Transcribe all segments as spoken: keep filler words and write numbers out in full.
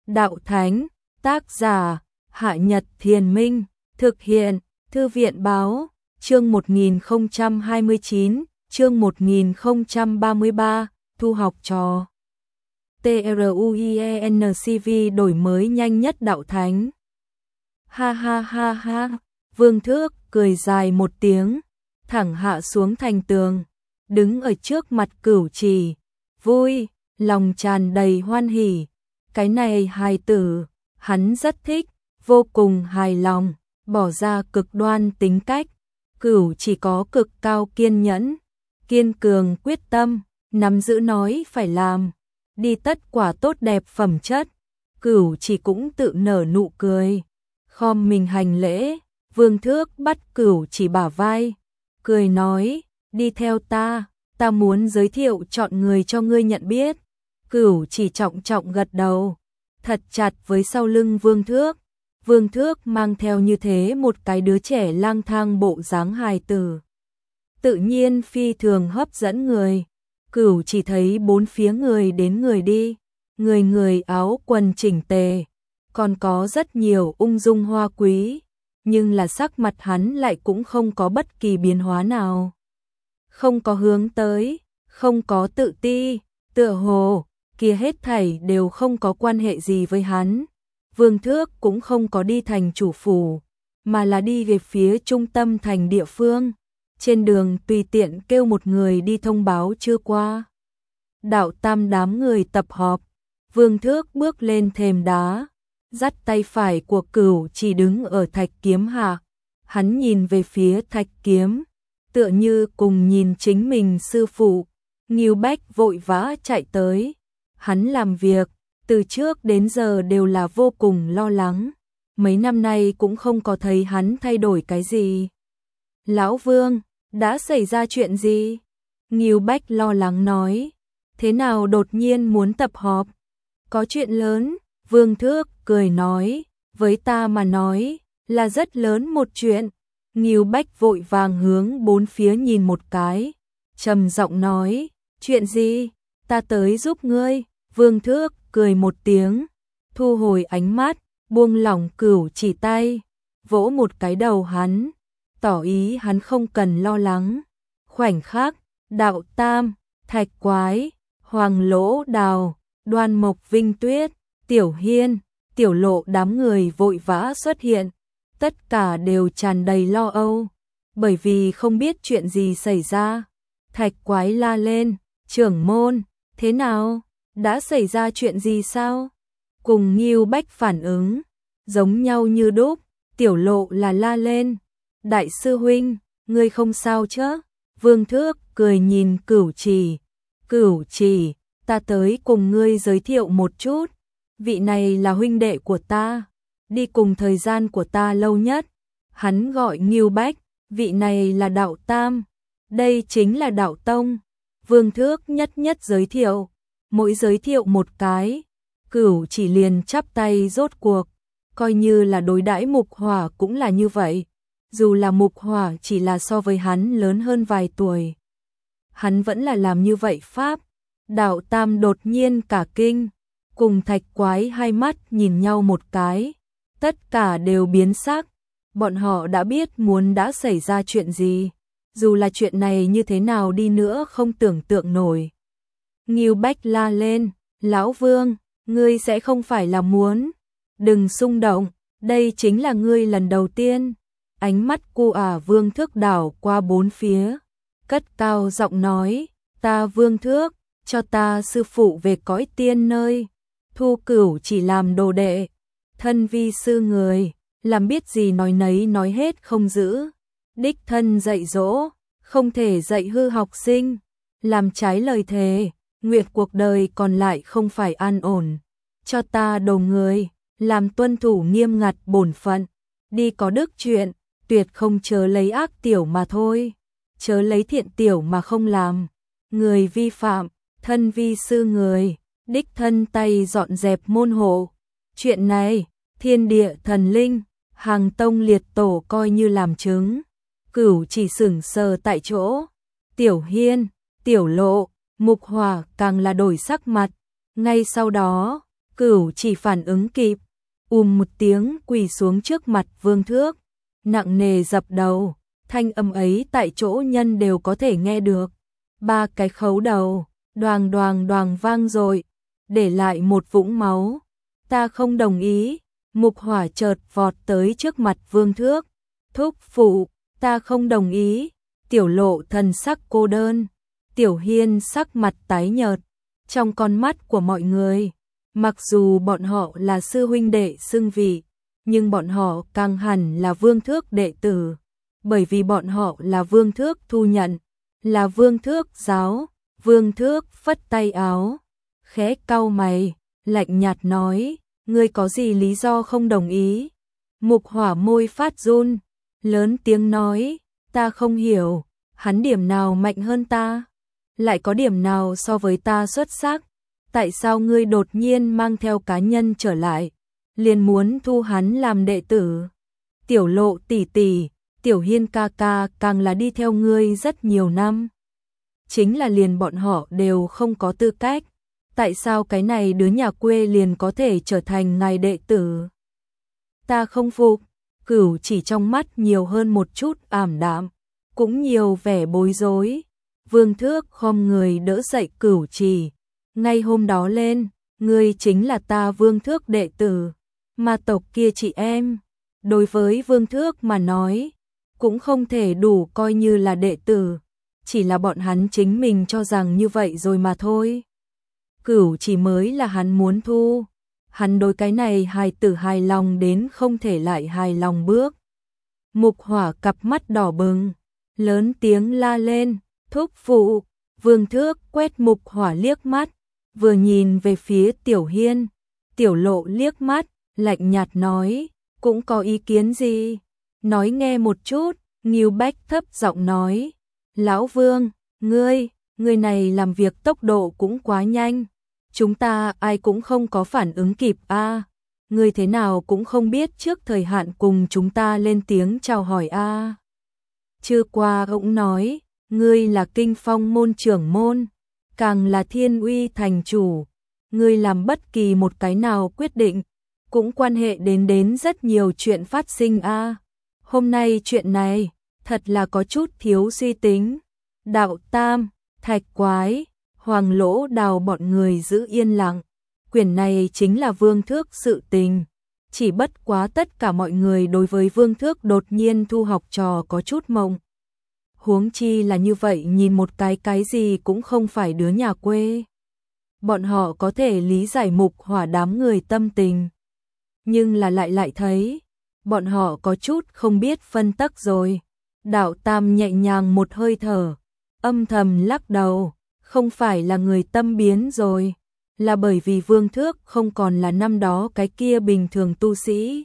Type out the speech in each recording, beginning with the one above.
Đạo Thánh, tác giả, Hạ Nhật Thiền Minh, thực hiện, Thư viện Báo, chương một nghìn không trăm hai mươi chín, chương một nghìn không trăm ba mươi ba, thu học trò. TRUIENCV đổi mới nhanh nhất Đạo Thánh. Ha ha ha ha, Vương Thước cười dài một tiếng, thẳng hạ xuống thành tường, đứng ở trước mặt Cửu Trì, vui, lòng tràn đầy hoan hỉ. Cái này hài tử, hắn rất thích, vô cùng hài lòng, bỏ ra cực đoan tính cách. Cửu chỉ có cực cao kiên nhẫn, kiên cường quyết tâm, nắm giữ nói phải làm, đi tất quả tốt đẹp phẩm chất. Cửu chỉ cũng tự nở nụ cười, khom mình hành lễ. Vương Thước bắt Cửu chỉ bả vai, cười nói, đi theo ta, ta muốn giới thiệu chọn người cho ngươi nhận biết. Cửu chỉ trọng trọng gật đầu, thật chặt với sau lưng Vương Thước. Vương Thước mang theo như thế một cái đứa trẻ lang thang bộ dáng hài tử, tự nhiên phi thường hấp dẫn người. Cửu chỉ thấy bốn phía người đến người đi, người người áo quần chỉnh tề, còn có rất nhiều ung dung hoa quý, nhưng là sắc mặt hắn lại cũng không có bất kỳ biến hóa nào. Không có hướng tới, không có tự ti, tựa hồ kia hết thảy đều không có quan hệ gì với hắn. Vương Thước cũng không có đi thành chủ phủ, mà là đi về phía trung tâm thành địa phương. Trên đường tùy tiện kêu một người đi thông báo chưa qua. Đạo Tam đám người tập họp, Vương Thước bước lên thềm đá, dắt tay phải của Cửu chỉ đứng ở thạch kiếm hạ. Hắn nhìn về phía thạch kiếm, tựa như cùng nhìn chính mình sư phụ. Ngưu Bách vội vã chạy tới. Hắn làm việc, từ trước đến giờ đều là vô cùng lo lắng. Mấy năm nay cũng không có thấy hắn thay đổi cái gì. Lão Vương, đã xảy ra chuyện gì? Ngưu Bách lo lắng nói. Thế nào đột nhiên muốn tập họp? Có chuyện lớn, Vương Thước cười nói. Với ta mà nói, là rất lớn một chuyện. Ngưu Bách vội vàng hướng bốn phía nhìn một cái, trầm giọng nói. Chuyện gì? Ta tới giúp ngươi. Vương Thước cười một tiếng, thu hồi ánh mắt, buông lỏng Cửu chỉ tay, vỗ một cái đầu hắn, tỏ ý hắn không cần lo lắng. Khoảnh khắc, Đạo Tam, Thạch Quái, Hoàng Lỗ Đào, Đoan Mộc Vinh Tuyết, Tiểu Hiên, Tiểu Lộ đám người vội vã xuất hiện, tất cả đều tràn đầy lo âu, bởi vì không biết chuyện gì xảy ra. Thạch Quái la lên, trưởng môn, thế nào? Đã xảy ra chuyện gì sao? Cùng Ngưu Bách phản ứng, giống nhau như đúc. Tiểu Lộ là la lên, đại sư huynh, ngươi không sao chứ? Vương Thước cười nhìn Cửu Trì. Cửu Trì, ta tới cùng ngươi giới thiệu một chút. Vị này là huynh đệ của ta, đi cùng thời gian của ta lâu nhất. Hắn gọi Ngưu Bách. Vị này là Đạo Tam, đây chính là Đạo Tông. Vương Thước nhất nhất giới thiệu. Mỗi giới thiệu một cái, Cửu chỉ liền chắp tay rốt cuộc, coi như là đối đãi Mục Hỏa cũng là như vậy. Dù là Mục Hỏa chỉ là so với hắn lớn hơn vài tuổi, hắn vẫn là làm như vậy pháp. Đạo Tam đột nhiên cả kinh, cùng Thạch Quái hai mắt nhìn nhau một cái, tất cả đều biến sắc. Bọn họ đã biết muốn đã xảy ra chuyện gì, dù là chuyện này như thế nào đi nữa không tưởng tượng nổi. Ngưu Bách la lên, Lão Vương, ngươi sẽ không phải là muốn. Đừng xung động, đây chính là ngươi lần đầu tiên. Ánh mắt cu ả Vương Thước đảo qua bốn phía, cất cao giọng nói, ta Vương Thước, cho ta sư phụ về cõi tiên nơi. Thu Cửu chỉ làm đồ đệ, thân vi sư người, làm biết gì nói nấy nói hết không giữ. Đích thân dạy dỗ, không thể dạy hư học sinh, làm trái lời thề. Nguyện cuộc đời còn lại không phải an ổn, cho ta đầu người, làm tuân thủ nghiêm ngặt bổn phận, đi có đức chuyện, tuyệt không chớ lấy ác tiểu mà thôi, chớ lấy thiện tiểu mà không làm. Người vi phạm, thân vi sư người, đích thân tay dọn dẹp môn hộ. Chuyện này, thiên địa thần linh, hàng tông liệt tổ coi như làm chứng. Cửu chỉ sững sờ tại chỗ. Tiểu Hiên, Tiểu Lộ, Mục Hỏa càng là đổi sắc mặt. Ngay sau đó, Cửu Chỉ phản ứng kịp, ùm một tiếng quỳ xuống trước mặt Vương Thước, nặng nề dập đầu, thanh âm ấy tại chỗ nhân đều có thể nghe được. Ba cái khấu đầu, đoàng đoàng đoàng vang dội, để lại một vũng máu. Ta không đồng ý. Mục Hỏa chợt vọt tới trước mặt Vương Thước, thúc phụ, ta không đồng ý. Tiểu Lộ thần sắc cô đơn, Tiểu Hiên sắc mặt tái nhợt. Trong con mắt của mọi người, mặc dù bọn họ là sư huynh đệ xưng vị, nhưng bọn họ càng hẳn là Vương Thước đệ tử, bởi vì bọn họ là Vương Thước thu nhận, là Vương Thước giáo. Vương Thước phất tay áo, khẽ cau mày, lạnh nhạt nói, ngươi có gì lý do không đồng ý? Mục Hỏa môi phát run, lớn tiếng nói, ta không hiểu, hắn điểm nào mạnh hơn ta? Lại có điểm nào so với ta xuất sắc? Tại sao ngươi đột nhiên mang theo cá nhân trở lại, liền muốn thu hắn làm đệ tử? Tiểu Lộ tỷ tỷ, Tiểu Hiên ca ca càng là đi theo ngươi rất nhiều năm. Chính là liền bọn họ đều không có tư cách. Tại sao cái này đứa nhà quê liền có thể trở thành ngài đệ tử? Ta không phục. Cửu Chỉ trong mắt nhiều hơn một chút ảm đạm, cũng nhiều vẻ bối rối. Vương Thước khom người đỡ dậy Cửu Chỉ. Ngay hôm đó lên, ngươi chính là ta Vương Thước đệ tử. Ma tộc kia chị em, đối với Vương Thước mà nói, cũng không thể đủ coi như là đệ tử. Chỉ là bọn hắn chính mình cho rằng như vậy rồi mà thôi. Cửu Chỉ mới là hắn muốn thu. Hắn đối cái này hài tử hài lòng đến không thể lại hài lòng bước. Mục Hỏa cặp mắt đỏ bừng, lớn tiếng la lên, thúc phụ. Vương Thước quét Mục Hỏa liếc mắt, vừa nhìn về phía Tiểu Hiên. Tiểu Lộ liếc mắt, lạnh nhạt nói, cũng có ý kiến gì? Nói nghe một chút. Ngưu Bách thấp giọng nói, Lão Vương, ngươi, ngươi này làm việc tốc độ cũng quá nhanh. Chúng ta ai cũng không có phản ứng kịp a. À. Ngươi thế nào cũng không biết trước thời hạn cùng chúng ta lên tiếng chào hỏi a. À. Chưa qua cũng nói, ngươi là Kinh Phong môn trưởng môn, càng là Thiên Uy thành chủ. Ngươi làm bất kỳ một cái nào quyết định, cũng quan hệ đến đến rất nhiều chuyện phát sinh a. À. Hôm nay chuyện này, thật là có chút thiếu suy tính. Đạo Tam, Thạch Quái, Hoàng Lỗ Đào bọn người giữ yên lặng. Quyển này chính là Vương Thước sự tình. Chỉ bất quá tất cả mọi người đối với Vương Thước đột nhiên thu học trò có chút mộng. Huống chi là như vậy, nhìn một cái cái gì cũng không phải đứa nhà quê. Bọn họ có thể lý giải Mục Hỏa đám người tâm tình. Nhưng là lại lại thấy, bọn họ có chút không biết phân tắc rồi. Đạo Tam nhẹ nhàng một hơi thở, âm thầm lắc đầu, không phải là người tâm biến rồi, là bởi vì Vương Thước không còn là năm đó cái kia bình thường tu sĩ.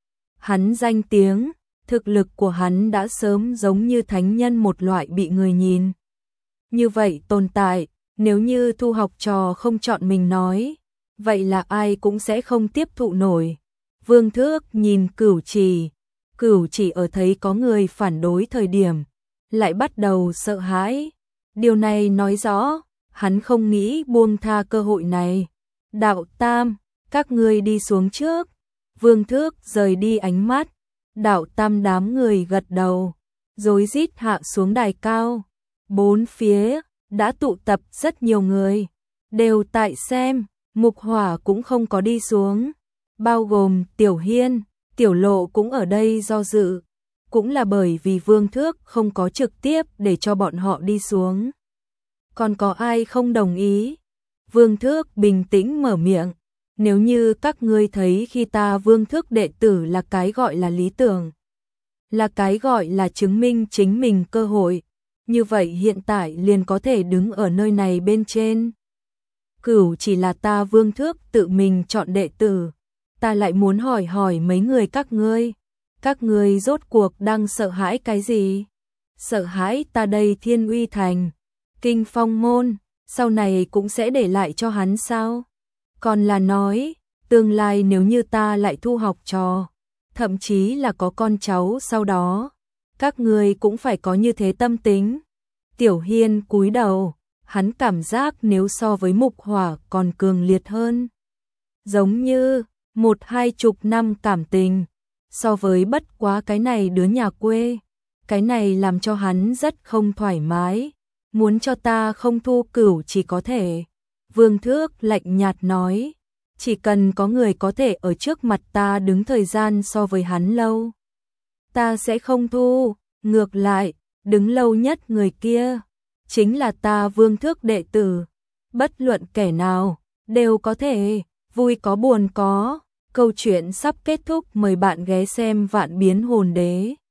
Hắn danh tiếng, thực lực của hắn đã sớm giống như thánh nhân một loại bị người nhìn. Như vậy tồn tại, nếu như thu học trò không chọn mình nói, vậy là ai cũng sẽ không tiếp thụ nổi. Vương Thước nhìn Cửu Chỉ, Cửu Chỉ ở thấy có người phản đối thời điểm, lại bắt đầu sợ hãi. Điều này nói rõ, hắn không nghĩ buông tha cơ hội này. Đạo Tam, các ngươi đi xuống trước. Vương Thước rời đi ánh mắt. Đạo Tam đám người gật đầu, rối rít hạ xuống đài cao. Bốn phía đã tụ tập rất nhiều người, đều tại xem. Mục Hỏa cũng không có đi xuống, bao gồm Tiểu Hiên, Tiểu Lộ cũng ở đây do dự. Cũng là bởi vì Vương Thước không có trực tiếp để cho bọn họ đi xuống. Còn có ai không đồng ý? Vương Thước bình tĩnh mở miệng. Nếu như các ngươi thấy khi ta Vương Thước đệ tử là cái gọi là lý tưởng, là cái gọi là chứng minh chính mình cơ hội, như vậy hiện tại liền có thể đứng ở nơi này bên trên. Cửu chỉ là ta Vương Thước tự mình chọn đệ tử. Ta lại muốn hỏi hỏi mấy người các ngươi, các ngươi rốt cuộc đang sợ hãi cái gì? Sợ hãi ta đây Thiên Uy thành, Kinh Phong môn, sau này cũng sẽ để lại cho hắn sao? Còn là nói, tương lai nếu như ta lại thu học trò, thậm chí là có con cháu sau đó, các ngươi cũng phải có như thế tâm tính. Tiểu Hiên cúi đầu, hắn cảm giác nếu so với Mục Hỏa còn cường liệt hơn. giống như một hai chục năm cảm tình, so với bất quá cái này đứa nhà quê, cái này làm cho hắn rất không thoải mái, muốn cho ta không thu cửu chỉ có thể. Vương Thước lạnh nhạt nói, chỉ cần có người có thể ở trước mặt ta đứng thời gian so với hắn lâu, ta sẽ không thu, ngược lại, đứng lâu nhất người kia, chính là ta Vương Thước đệ tử, bất luận kẻ nào, đều có thể, vui có buồn có. Câu chuyện sắp kết thúc, mời bạn ghé xem Vạn Biến Hồn Đế.